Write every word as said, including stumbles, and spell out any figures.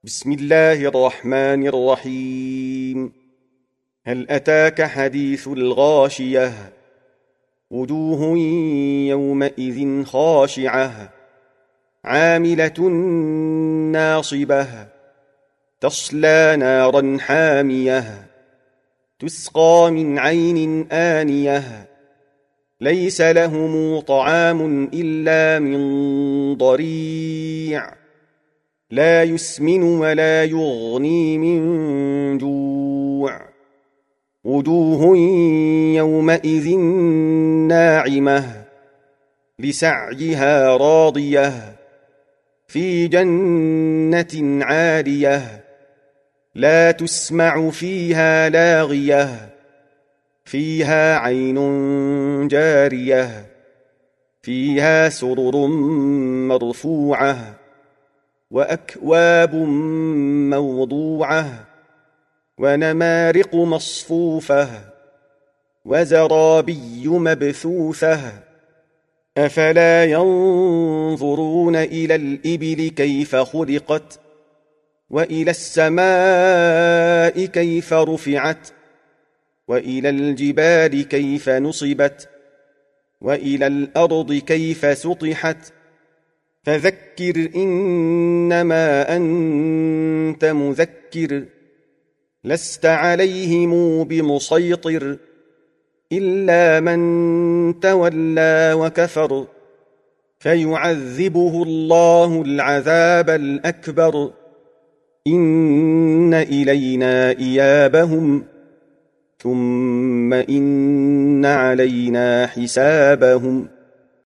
بسم الله الرحمن الرحيم. هل أتاك حديث الغاشية؟ وجوه يومئذ خاشعة عاملة ناصبة تصلى نارا حامية تسقى من عين آنية ليس لهم طعام إلا من ضريع لا يسمن ولا يغني من جوع وجوه يومئذ ناعمة لسعيها راضية في جنة عالية لا تسمع فيها لاغية فيها عين جارية فيها سرر مرفوعة وأكواب موضوعة ونمارق مصفوفة وزرابي مبثوثة أفلا ينظرون إلى الإبل كيف خلقت وإلى السماء كيف رفعت وإلى الجبال كيف نصبت وإلى الأرض كيف سطحت فذكر إنما أنت مذكر لست عليهم بمسيطر إلا من تولى وكفر فيعذبه الله العذاب الأكبر إن إلينا إيابهم ثم إن علينا حسابهم